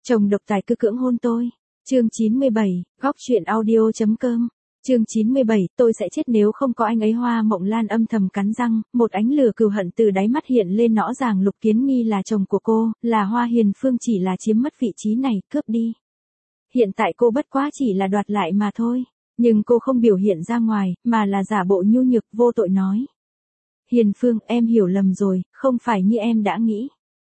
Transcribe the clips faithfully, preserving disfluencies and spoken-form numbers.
Chồng độc tài cứ cưỡng hôn tôi. Chương chín mươi bảy, góc truyện audio chấm com. Chương chín mươi bảy, tôi sẽ chết nếu không có anh ấy. Hoa Mộng Lan âm thầm cắn răng, một ánh lửa cừu hận từ đáy mắt hiện lên rõ ràng. Lục Kiến Nghi là chồng của cô, là Hoa Hiền Phương chỉ là chiếm mất vị trí này, cướp đi. Hiện tại cô bất quá chỉ là đoạt lại mà thôi, nhưng cô không biểu hiện ra ngoài, mà là giả bộ nhu nhược vô tội nói. Hiền Phương, em hiểu lầm rồi, không phải như em đã nghĩ.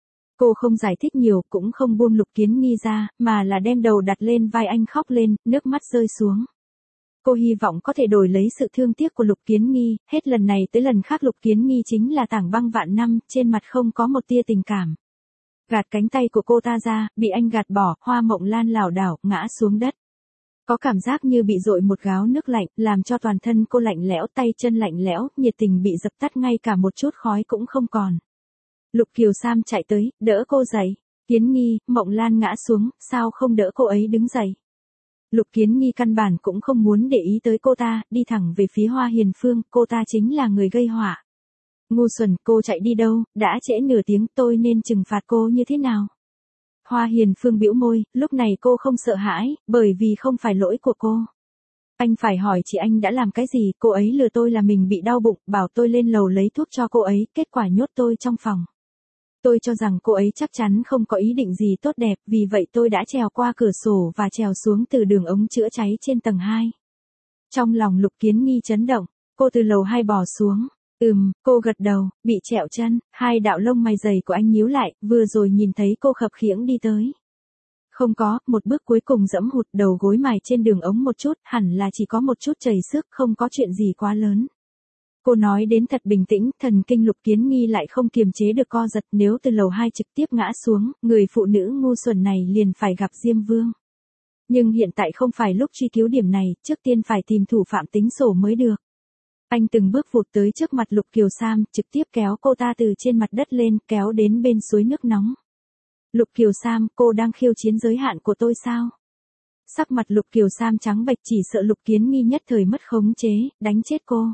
Cô không giải thích nhiều, cũng không buông Lục Kiến Nghi ra, mà là đem đầu đặt lên vai anh khóc lên, nước mắt rơi xuống. Cô hy vọng có thể đổi lấy sự thương tiếc của Lục Kiến Nghi, hết lần này tới lần khác Lục Kiến Nghi chính là tảng băng vạn năm, trên mặt không có một tia tình cảm. Gạt cánh tay của cô ta ra, bị anh gạt bỏ, Hoa Mộng Lan lảo đảo, ngã xuống đất. Có cảm giác như bị dội một gáo nước lạnh, làm cho toàn thân cô lạnh lẽo, tay chân lạnh lẽo, nhiệt tình bị dập tắt, ngay cả một chút khói cũng không còn. Lục Kiều Sam chạy tới, đỡ cô dậy. Kiến Nghi, Mộng Lan ngã xuống, sao không đỡ cô ấy đứng dậy? Lục Kiến Nghi căn bản cũng không muốn để ý tới cô ta, đi thẳng về phía Hoa Hiền Phương, cô ta chính là người gây họa. Ngu xuẩn, cô chạy đi đâu, đã trễ nửa tiếng, tôi nên trừng phạt cô như thế nào? Hoa Hiền Phương bĩu môi, lúc này cô không sợ hãi, bởi vì không phải lỗi của cô. Anh phải hỏi chị anh đã làm cái gì, cô ấy lừa tôi là mình bị đau bụng, bảo tôi lên lầu lấy thuốc cho cô ấy, kết quả nhốt tôi trong phòng. Tôi cho rằng cô ấy chắc chắn không có ý định gì tốt đẹp, vì vậy tôi đã trèo qua cửa sổ và trèo xuống từ đường ống chữa cháy trên tầng hai. Trong lòng Lục Kiến Nghi chấn động, cô từ lầu hai bò xuống. Ừm, cô gật đầu, bị trẹo chân, hai đạo lông mày dày của anh nhíu lại, vừa rồi nhìn thấy cô khập khiễng đi tới. Không có, một bước cuối cùng dẫm hụt, đầu gối mài trên đường ống một chút, hẳn là chỉ có một chút chảy xước, không có chuyện gì quá lớn. Cô nói đến thật bình tĩnh, thần kinh Lục Kiến Nghi lại không kiềm chế được co giật, nếu từ lầu hai trực tiếp ngã xuống, người phụ nữ ngu xuẩn này liền phải gặp Diêm Vương. Nhưng hiện tại không phải lúc truy cứu điểm này, trước tiên phải tìm thủ phạm tính sổ mới được. Anh từng bước vụt tới trước mặt Lục Kiều Sam, trực tiếp kéo cô ta từ trên mặt đất lên, kéo đến bên suối nước nóng. Lục Kiều Sam, cô đang khiêu chiến giới hạn của tôi sao? Sắc mặt Lục Kiều Sam trắng bệch, chỉ sợ Lục Kiến Nghi nhất thời mất khống chế, đánh chết cô.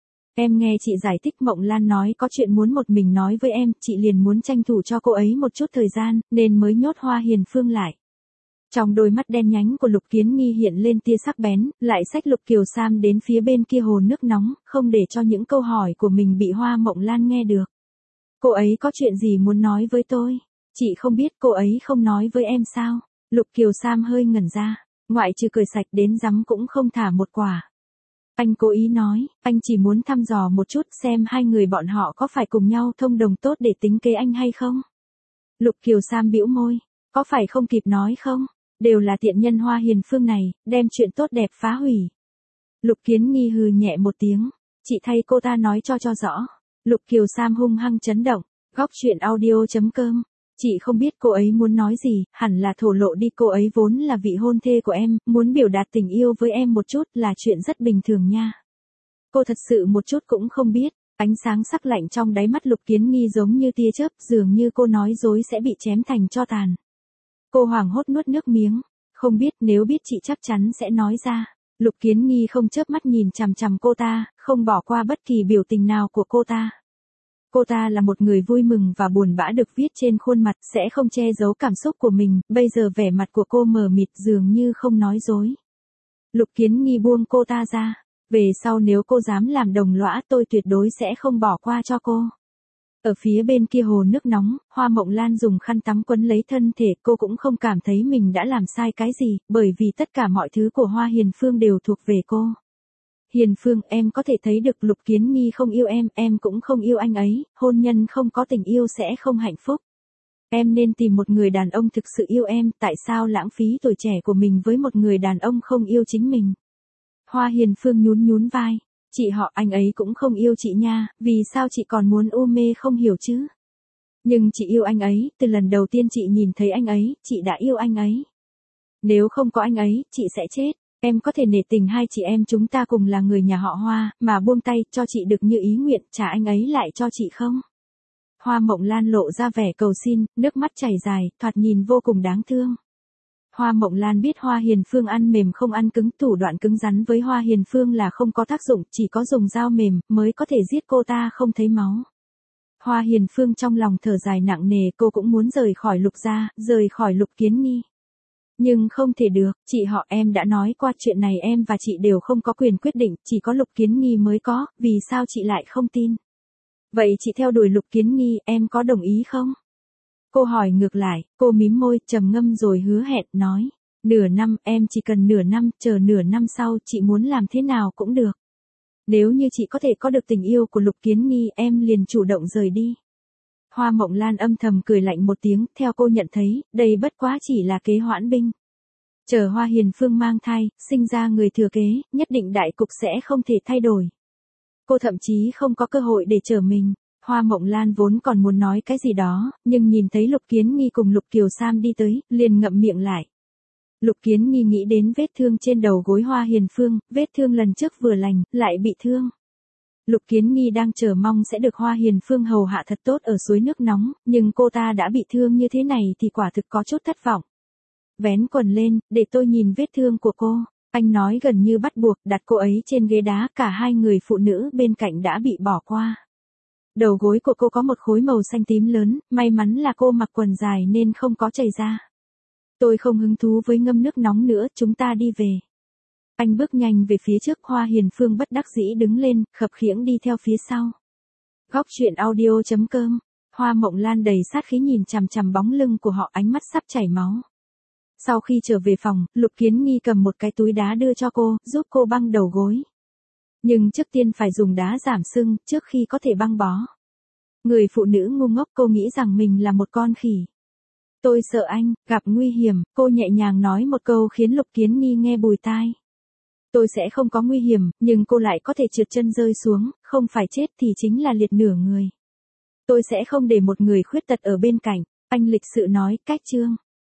Em nghe chị giải thích, Mộng Lan nói có chuyện muốn một mình nói với em, chị liền muốn tranh thủ cho cô ấy một chút thời gian, nên mới nhốt Hoa Hiền Phương lại. Trong đôi mắt đen nhánh của Lục Kiến Nghi hiện lên tia sắc bén, lại xách Lục Kiều Sam đến phía bên kia hồ nước nóng, không để cho những câu hỏi của mình bị Hoa Mộng Lan nghe được. Cô ấy có chuyện gì muốn nói với tôi? Chị không biết cô ấy không nói với em sao? Lục Kiều Sam hơi ngẩn ra, ngoại trừ cười sạch đến rắm cũng không thả một quả. Anh cố ý nói, anh chỉ muốn thăm dò một chút xem hai người bọn họ có phải cùng nhau thông đồng tốt để tính kế anh hay không? Lục Kiều Sam bĩu môi, có phải không kịp nói không? Đều là tiện nhân Hoa Hiền Phương này, đem chuyện tốt đẹp phá hủy. Lục Kiến Nghi hừ nhẹ một tiếng, chị thay cô ta nói cho cho rõ. Lục Kiều Sam hung hăng chấn động, góc truyện audio chấm com. Chị không biết cô ấy muốn nói gì, hẳn là thổ lộ đi, cô ấy vốn là vị hôn thê của em, muốn biểu đạt tình yêu với em một chút là chuyện rất bình thường nha. Cô thật sự một chút cũng không biết, ánh sáng sắc lạnh trong đáy mắt Lục Kiến Nghi giống như tia chớp, dường như cô nói dối sẽ bị chém thành tro tàn. Cô hoảng hốt nuốt nước miếng, không biết, nếu biết chị chắc chắn sẽ nói ra. Lục Kiến Nghi không chớp mắt nhìn chằm chằm cô ta, không bỏ qua bất kỳ biểu tình nào của cô ta. Cô ta là một người vui mừng và buồn bã được viết trên khuôn mặt, sẽ không che giấu cảm xúc của mình, bây giờ vẻ mặt của cô mờ mịt dường như không nói dối. Lục Kiến Nghi buông cô ta ra, về sau nếu cô dám làm đồng lõa tôi tuyệt đối sẽ không bỏ qua cho cô. Ở phía bên kia hồ nước nóng, Hoa Mộng Lan dùng khăn tắm quấn lấy thân thể, cô cũng không cảm thấy mình đã làm sai cái gì, bởi vì tất cả mọi thứ của Hoa Hiền Phương đều thuộc về cô. Hiền Phương, em có thể thấy được Lục Kiến Nghi không yêu em, em cũng không yêu anh ấy, hôn nhân không có tình yêu sẽ không hạnh phúc. Em nên tìm một người đàn ông thực sự yêu em, tại sao lãng phí tuổi trẻ của mình với một người đàn ông không yêu chính mình? Hoa Hiền Phương nhún nhún vai, chị họ, anh ấy cũng không yêu chị nha, vì sao chị còn muốn u mê không hiểu chứ? Nhưng chị yêu anh ấy, từ lần đầu tiên chị nhìn thấy anh ấy, chị đã yêu anh ấy. Nếu không có anh ấy, chị sẽ chết. Em có thể nể tình hai chị em chúng ta cùng là người nhà họ Hoa, mà buông tay, cho chị được như ý nguyện, trả anh ấy lại cho chị không? Hoa Mộng Lan lộ ra vẻ cầu xin, nước mắt chảy dài, thoạt nhìn vô cùng đáng thương. Hoa Mộng Lan biết Hoa Hiền Phương ăn mềm không ăn cứng, thủ đoạn cứng rắn với Hoa Hiền Phương là không có tác dụng, chỉ có dùng dao mềm, mới có thể giết cô ta không thấy máu. Hoa Hiền Phương trong lòng thở dài nặng nề, cô cũng muốn rời khỏi Lục gia, rời khỏi Lục Kiến Nghi. Nhưng không thể được, chị họ em đã nói qua chuyện này em và chị đều không có quyền quyết định, chỉ có Lục Kiến Nghi mới có, vì sao chị lại không tin? Vậy chị theo đuổi Lục Kiến Nghi, em có đồng ý không? Cô hỏi ngược lại, cô mím môi, trầm ngâm rồi hứa hẹn, nói. Nửa năm, em chỉ cần nửa năm, chờ nửa năm sau, chị muốn làm thế nào cũng được. Nếu như chị có thể có được tình yêu của Lục Kiến Nghi, em liền chủ động rời đi. Hoa Mộng Lan âm thầm cười lạnh một tiếng, theo cô nhận thấy, đây bất quá chỉ là kế hoãn binh. Chờ Hoa Hiền Phương mang thai, sinh ra người thừa kế, nhất định đại cục sẽ không thể thay đổi. Cô thậm chí không có cơ hội để trở mình. Hoa Mộng Lan vốn còn muốn nói cái gì đó, nhưng nhìn thấy Lục Kiến Nghi cùng Lục Kiều Sam đi tới, liền ngậm miệng lại. Lục Kiến Nghi nghĩ đến vết thương trên đầu gối Hoa Hiền Phương, vết thương lần trước vừa lành, lại bị thương. Lục Kiến Nghi đang chờ mong sẽ được Hoa Hiền Phương hầu hạ thật tốt ở suối nước nóng, nhưng cô ta đã bị thương như thế này thì quả thực có chút thất vọng. Vén quần lên, để tôi nhìn vết thương của cô. Anh nói gần như bắt buộc, đặt cô ấy trên ghế đá, cả hai người phụ nữ bên cạnh đã bị bỏ qua. Đầu gối của cô có một khối màu xanh tím lớn, may mắn là cô mặc quần dài nên không có chảy ra. Tôi không hứng thú với ngâm nước nóng nữa, chúng ta đi về. Anh bước nhanh về phía trước, Hoa Hiền Phương bất đắc dĩ đứng lên, khập khiễng đi theo phía sau. Góc truyện audio chấm com. Hoa Mộng Lan đầy sát khí nhìn chằm chằm bóng lưng của họ, ánh mắt sắp chảy máu. Sau khi trở về phòng, Lục Kiến Nghi cầm một cái túi đá đưa cho cô, giúp cô băng đầu gối. Nhưng trước tiên phải dùng đá giảm sưng, trước khi có thể băng bó. Người phụ nữ ngu ngốc, cô nghĩ rằng mình là một con khỉ. Tôi sợ anh, gặp nguy hiểm, cô nhẹ nhàng nói một câu khiến Lục Kiến Nghi nghe bùi tai. Tôi sẽ không có nguy hiểm, nhưng cô lại có thể trượt chân rơi xuống, không phải chết thì chính là liệt nửa người. Tôi sẽ không để một người khuyết tật ở bên cạnh, anh lịch sự nói, cách chương.